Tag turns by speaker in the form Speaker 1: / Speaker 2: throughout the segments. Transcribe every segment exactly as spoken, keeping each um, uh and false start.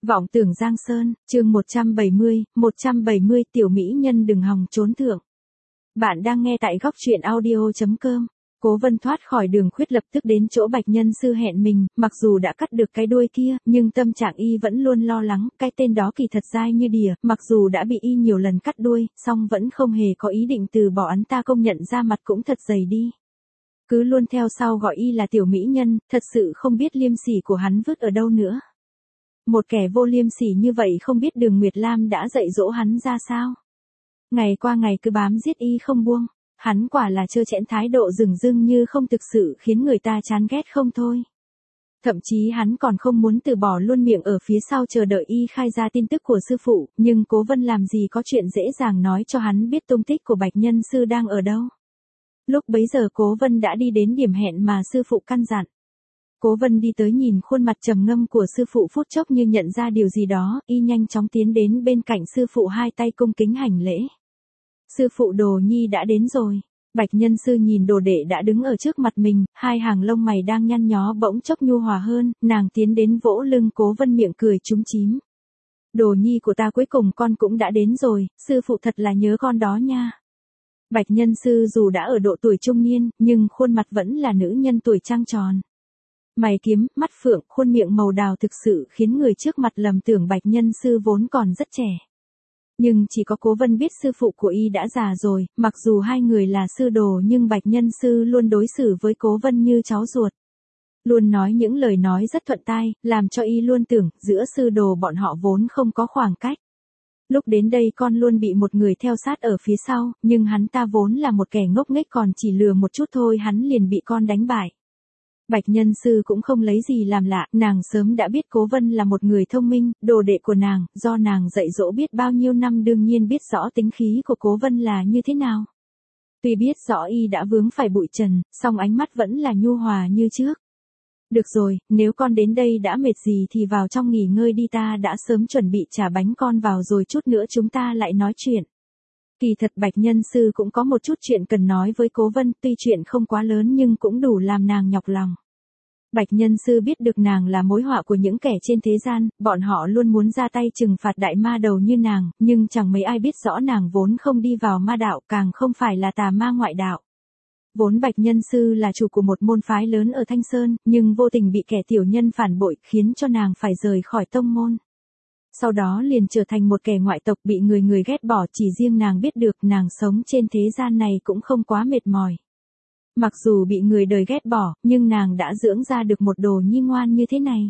Speaker 1: Vọng tưởng Giang Sơn, chương một trăm bảy mươi, một trăm bảy mươi tiểu mỹ nhân đừng hòng trốn thượng. Bạn đang nghe tại góc truyện audio chấm com. Cố Vân thoát khỏi Đường Khuyết lập tức đến chỗ Bạch Nhân Sư hẹn mình, mặc dù đã cắt được cái đuôi kia, nhưng tâm trạng y vẫn luôn lo lắng, cái tên đó kỳ thật dai như đỉa, mặc dù đã bị y nhiều lần cắt đuôi, song vẫn không hề có ý định từ bỏ, hắn ta công nhận ra mặt cũng thật dày đi. Cứ luôn theo sau gọi y là tiểu mỹ nhân, thật sự không biết liêm sỉ của hắn vứt ở đâu nữa. Một kẻ vô liêm sỉ như vậy không biết Đường Nguyệt Lam đã dạy dỗ hắn ra sao. Ngày qua ngày cứ bám giết y không buông, hắn quả là trơ trẽn, thái độ dửng dưng như không thực sự khiến người ta chán ghét không thôi. Thậm chí hắn còn không muốn từ bỏ luôn, miệng ở phía sau chờ đợi y khai ra tin tức của sư phụ, nhưng Cố Vân làm gì có chuyện dễ dàng nói cho hắn biết tung tích của Bạch Nhân Sư đang ở đâu. Lúc bấy giờ Cố Vân đã đi đến điểm hẹn mà sư phụ căn dặn. Cố Vân đi tới nhìn khuôn mặt trầm ngâm của sư phụ, phút chốc như nhận ra điều gì đó, y nhanh chóng tiến đến bên cạnh sư phụ, hai tay cung kính hành lễ. Sư phụ, Đồ Nhi đã đến rồi. Bạch Nhân Sư nhìn đồ đệ đã đứng ở trước mặt mình, hai hàng lông mày đang nhăn nhó bỗng chốc nhu hòa hơn, nàng tiến đến vỗ lưng Cố Vân, miệng cười chúm chím. Đồ Nhi của ta, cuối cùng con cũng đã đến rồi, sư phụ thật là nhớ con đó nha. Bạch Nhân Sư dù đã ở độ tuổi trung niên, nhưng khuôn mặt vẫn là nữ nhân tuổi trăng tròn. Mày kiếm, mắt phượng, khuôn miệng màu đào thực sự khiến người trước mặt lầm tưởng Bạch Nhân Sư vốn còn rất trẻ. Nhưng chỉ có Cố Vân biết sư phụ của y đã già rồi, mặc dù hai người là sư đồ nhưng Bạch Nhân Sư luôn đối xử với Cố Vân như cháu ruột. Luôn nói những lời nói rất thuận tai, làm cho y luôn tưởng giữa sư đồ bọn họ vốn không có khoảng cách. Lúc đến đây con luôn bị một người theo sát ở phía sau, nhưng hắn ta vốn là một kẻ ngốc nghếch, còn chỉ lừa một chút thôi hắn liền bị con đánh bại. Bạch Nhân Sư cũng không lấy gì làm lạ, nàng sớm đã biết Cố Vân là một người thông minh, đồ đệ của nàng, do nàng dạy dỗ biết bao nhiêu năm đương nhiên biết rõ tính khí của Cố Vân là như thế nào. Tuy biết rõ y đã vướng phải bụi trần, song ánh mắt vẫn là nhu hòa như trước. Được rồi, nếu con đến đây đã mệt gì thì vào trong nghỉ ngơi đi, ta đã sớm chuẩn bị trả bánh con vào rồi, chút nữa chúng ta lại nói chuyện. Kỳ thật Bạch Nhân Sư cũng có một chút chuyện cần nói với Cố Vân, tuy chuyện không quá lớn nhưng cũng đủ làm nàng nhọc lòng. Bạch Nhân Sư biết được nàng là mối họa của những kẻ trên thế gian, bọn họ luôn muốn ra tay trừng phạt đại ma đầu như nàng, nhưng chẳng mấy ai biết rõ nàng vốn không đi vào ma đạo, càng không phải là tà ma ngoại đạo. Vốn Bạch Nhân Sư là chủ của một môn phái lớn ở Thanh Sơn, nhưng vô tình bị kẻ tiểu nhân phản bội, khiến cho nàng phải rời khỏi tông môn. Sau đó liền trở thành một kẻ ngoại tộc, bị người người ghét bỏ, chỉ riêng nàng biết được nàng sống trên thế gian này cũng không quá mệt mỏi. Mặc dù bị người đời ghét bỏ, nhưng nàng đã dưỡng ra được một Đồ Nhi ngoan như thế này.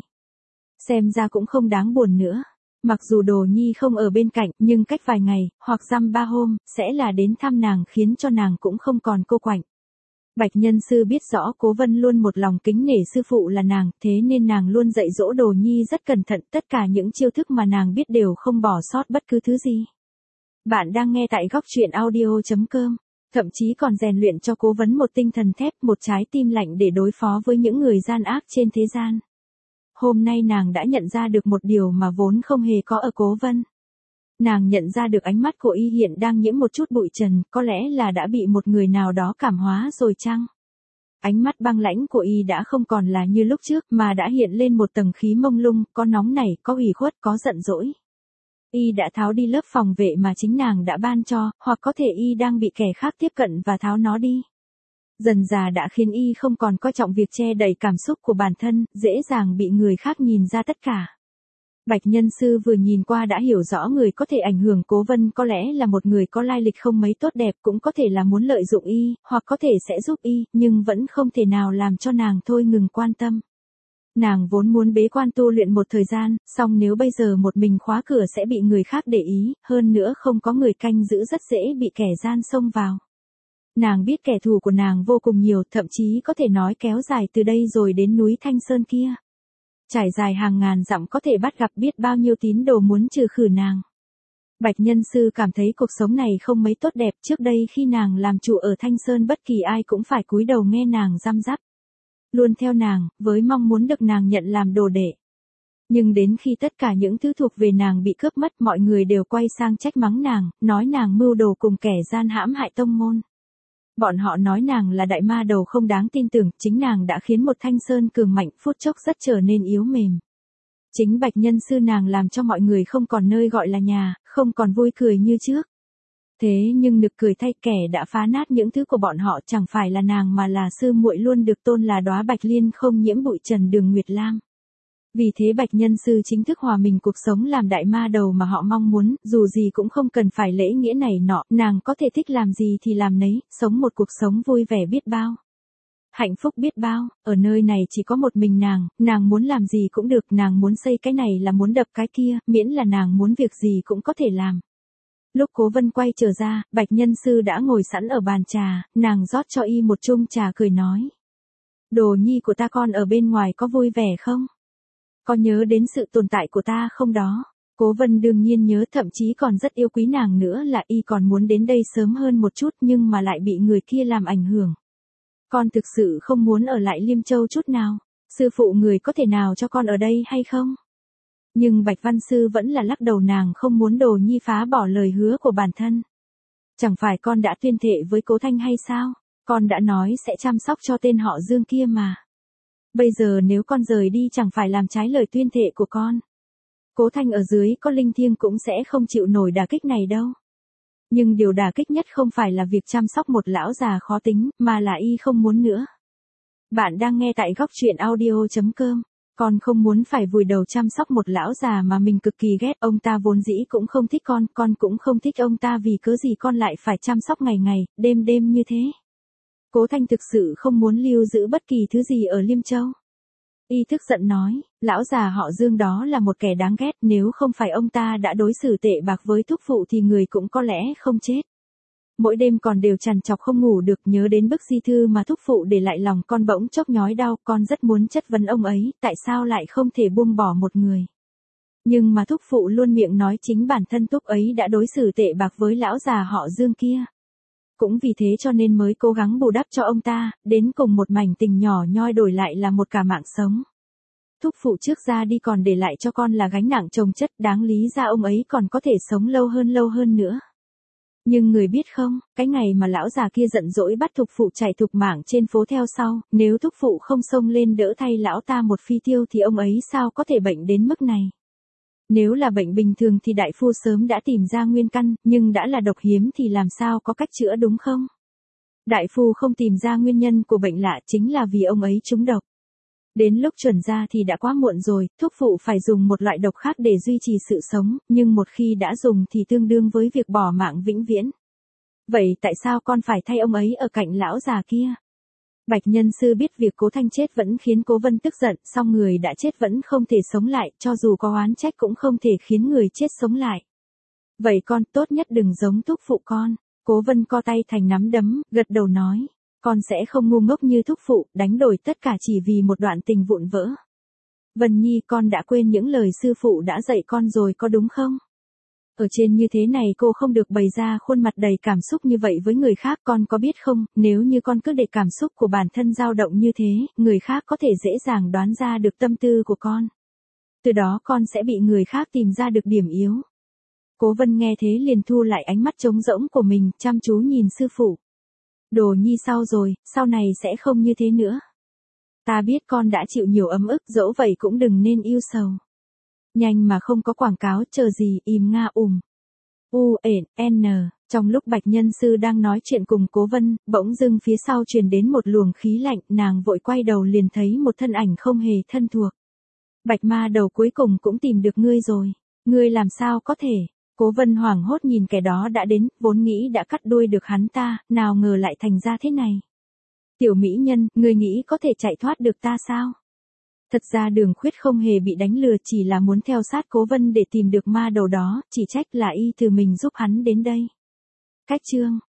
Speaker 1: Xem ra cũng không đáng buồn nữa. Mặc dù Đồ Nhi không ở bên cạnh, nhưng cách vài ngày, hoặc dăm ba hôm, sẽ là đến thăm nàng, khiến cho nàng cũng không còn cô quạnh. Bạch Nhân Sư biết rõ Cố Vân luôn một lòng kính nể sư phụ là nàng, thế nên nàng luôn dạy dỗ Đồ Nhi rất cẩn thận, tất cả những chiêu thức mà nàng biết đều không bỏ sót bất cứ thứ gì. Bạn đang nghe tại góc truyện audio chấm com, thậm chí còn rèn luyện cho Cố Vân một tinh thần thép, một trái tim lạnh để đối phó với những người gian ác trên thế gian. Hôm nay nàng đã nhận ra được một điều mà vốn không hề có ở Cố Vân. Nàng nhận ra được ánh mắt của y hiện đang nhiễm một chút bụi trần, có lẽ là đã bị một người nào đó cảm hóa rồi chăng? Ánh mắt băng lãnh của y đã không còn là như lúc trước, mà đã hiện lên một tầng khí mông lung, có nóng nảy, có ủy khuất, có giận dỗi. Y đã tháo đi lớp phòng vệ mà chính nàng đã ban cho, hoặc có thể y đang bị kẻ khác tiếp cận và tháo nó đi. Dần dà đã khiến y không còn coi trọng việc che đậy cảm xúc của bản thân, dễ dàng bị người khác nhìn ra tất cả. Bạch Nhân Sư vừa nhìn qua đã hiểu rõ người có thể ảnh hưởng Cố Vân có lẽ là một người có lai lịch không mấy tốt đẹp, cũng có thể là muốn lợi dụng y, hoặc có thể sẽ giúp y, nhưng vẫn không thể nào làm cho nàng thôi ngừng quan tâm. Nàng vốn muốn bế quan tu luyện một thời gian, song nếu bây giờ một mình khóa cửa sẽ bị người khác để ý, hơn nữa không có người canh giữ rất dễ bị kẻ gian xông vào. Nàng biết kẻ thù của nàng vô cùng nhiều, thậm chí có thể nói kéo dài từ đây rồi đến núi Thanh Sơn kia. Trải dài hàng ngàn dặm có thể bắt gặp biết bao nhiêu tín đồ muốn trừ khử nàng. Bạch Nhân Sư cảm thấy cuộc sống này không mấy tốt đẹp, trước đây khi nàng làm chủ ở Thanh Sơn bất kỳ ai cũng phải cúi đầu nghe nàng răm rắp. Luôn theo nàng, với mong muốn được nàng nhận làm đồ đệ. Nhưng đến khi tất cả những thứ thuộc về nàng bị cướp mất, mọi người đều quay sang trách mắng nàng, nói nàng mưu đồ cùng kẻ gian hãm hại tông môn. Bọn họ nói nàng là đại ma đầu không đáng tin tưởng, chính nàng đã khiến một Thanh Sơn cường mạnh phút chốc rất trở nên yếu mềm. Chính Bạch Nhân Sư nàng làm cho mọi người không còn nơi gọi là nhà, không còn vui cười như trước. Thế nhưng nực cười thay, kẻ đã phá nát những thứ của bọn họ chẳng phải là nàng mà là sư muội luôn được tôn là đóa bạch liên không nhiễm bụi trần Đường Nguyệt Lam. Vì thế Bạch Nhân Sư chính thức hòa mình cuộc sống làm đại ma đầu mà họ mong muốn, dù gì cũng không cần phải lễ nghĩa này nọ, nàng có thể thích làm gì thì làm nấy, sống một cuộc sống vui vẻ biết bao. Hạnh phúc biết bao, ở nơi này chỉ có một mình nàng, nàng muốn làm gì cũng được, nàng muốn xây cái này là muốn đập cái kia, miễn là nàng muốn việc gì cũng có thể làm. Lúc Cố Vân quay trở ra, Bạch Nhân Sư đã ngồi sẵn ở bàn trà, nàng rót cho y một chung trà cười nói. Đồ nhi của ta con ở bên ngoài có vui vẻ không? Có nhớ đến sự tồn tại của ta không đó? Cố Vân đương nhiên nhớ, thậm chí còn rất yêu quý nàng nữa, là y còn muốn đến đây sớm hơn một chút nhưng mà lại bị người kia làm ảnh hưởng. Con thực sự không muốn ở lại Liêm Châu chút nào, sư phụ người có thể nào cho con ở đây hay không? Nhưng Bạch Văn Sư vẫn là lắc đầu, nàng không muốn Đồ nhi phá bỏ lời hứa của bản thân. Chẳng phải con đã tuyên thệ với Cố Thanh hay sao? Con đã nói sẽ chăm sóc cho tên họ Dương kia mà. Bây giờ nếu con rời đi chẳng phải làm trái lời tuyên thệ của con. Cố Thanh ở dưới có linh thiêng cũng sẽ không chịu nổi đả kích này đâu. Nhưng điều đả kích nhất không phải là việc chăm sóc một lão già khó tính, mà là y không muốn nữa. Bạn đang nghe tại góc truyện audio chấm com. Con không muốn phải vùi đầu chăm sóc một lão già mà mình cực kỳ ghét, ông ta vốn dĩ cũng không thích con, con cũng không thích ông ta, vì cớ gì con lại phải chăm sóc ngày ngày, đêm đêm như thế. Cố Thanh thực sự không muốn lưu giữ bất kỳ thứ gì ở Liêm Châu. Y tức giận nói, lão già họ Dương đó là một kẻ đáng ghét, nếu không phải ông ta đã đối xử tệ bạc với thúc phụ thì người cũng có lẽ không chết. Mỗi đêm còn đều trằn trọc không ngủ được, nhớ đến bức di thư mà thúc phụ để lại, lòng con bỗng chốc nhói đau, con rất muốn chất vấn ông ấy, tại sao lại không thể buông bỏ một người. Nhưng mà thúc phụ luôn miệng nói chính bản thân thúc ấy đã đối xử tệ bạc với lão già họ Dương kia. Cũng vì thế cho nên mới cố gắng bù đắp cho ông ta, đến cùng một mảnh tình nhỏ nhoi đổi lại là một cả mạng sống. Thúc phụ trước ra đi còn để lại cho con là gánh nặng chồng chất, đáng lý ra ông ấy còn có thể sống lâu hơn lâu hơn nữa. Nhưng người biết không, cái ngày mà lão già kia giận dỗi bắt thúc phụ chạy thục mạng trên phố theo sau, nếu thúc phụ không xông lên đỡ thay lão ta một phi tiêu thì ông ấy sao có thể bệnh đến mức này. Nếu là bệnh bình thường thì đại phu sớm đã tìm ra nguyên căn, nhưng đã là độc hiếm thì làm sao có cách chữa đúng không? Đại phu không tìm ra nguyên nhân của bệnh lạ chính là vì ông ấy trúng độc. Đến lúc chuẩn ra thì đã quá muộn rồi, thuốc phụ phải dùng một loại độc khác để duy trì sự sống, nhưng một khi đã dùng thì tương đương với việc bỏ mạng vĩnh viễn. Vậy tại sao con phải thay ông ấy ở cạnh lão già kia? Bạch Nhân Sư biết việc Cố Thanh chết vẫn khiến Cố Vân tức giận, song người đã chết vẫn không thể sống lại, cho dù có oán trách cũng không thể khiến người chết sống lại. Vậy con tốt nhất đừng giống thúc phụ con. Cố Vân co tay thành nắm đấm, gật đầu nói, con sẽ không ngu ngốc như thúc phụ, đánh đổi tất cả chỉ vì một đoạn tình vụn vỡ. Vân Nhi, con đã quên những lời sư phụ đã dạy con rồi có đúng không? Ở trên như thế này cô không được bày ra khuôn mặt đầy cảm xúc như vậy với người khác, con có biết không, nếu như con cứ để cảm xúc của bản thân dao động như thế, người khác có thể dễ dàng đoán ra được tâm tư của con. Từ đó con sẽ bị người khác tìm ra được điểm yếu. Cố Vân nghe thế liền thu lại ánh mắt trống rỗng của mình, chăm chú nhìn sư phụ. Đồ Nhi sau rồi, sau này sẽ không như thế nữa. Ta biết con đã chịu nhiều ấm ức, dẫu vậy cũng đừng nên yêu sầu. Nhanh mà không có quảng cáo, chờ gì, im nga ùm. U, N, N, trong lúc Bạch Nhân Sư đang nói chuyện cùng Cố Vân, bỗng dưng phía sau truyền đến một luồng khí lạnh, nàng vội quay đầu liền thấy một thân ảnh không hề thân thuộc. Bạch ma đầu, cuối cùng cũng tìm được ngươi rồi. Ngươi làm sao có thể? Cố Vân hoảng hốt nhìn kẻ đó đã đến, vốn nghĩ đã cắt đuôi được hắn ta, nào ngờ lại thành ra thế này. Tiểu mỹ nhân, ngươi nghĩ có thể chạy thoát được ta sao? Thật ra Đường Khuyết không hề bị đánh lừa, chỉ là muốn theo sát Cố Vân để tìm được ma đầu đó, chỉ trách là y từ mình giúp hắn đến đây. Cách chương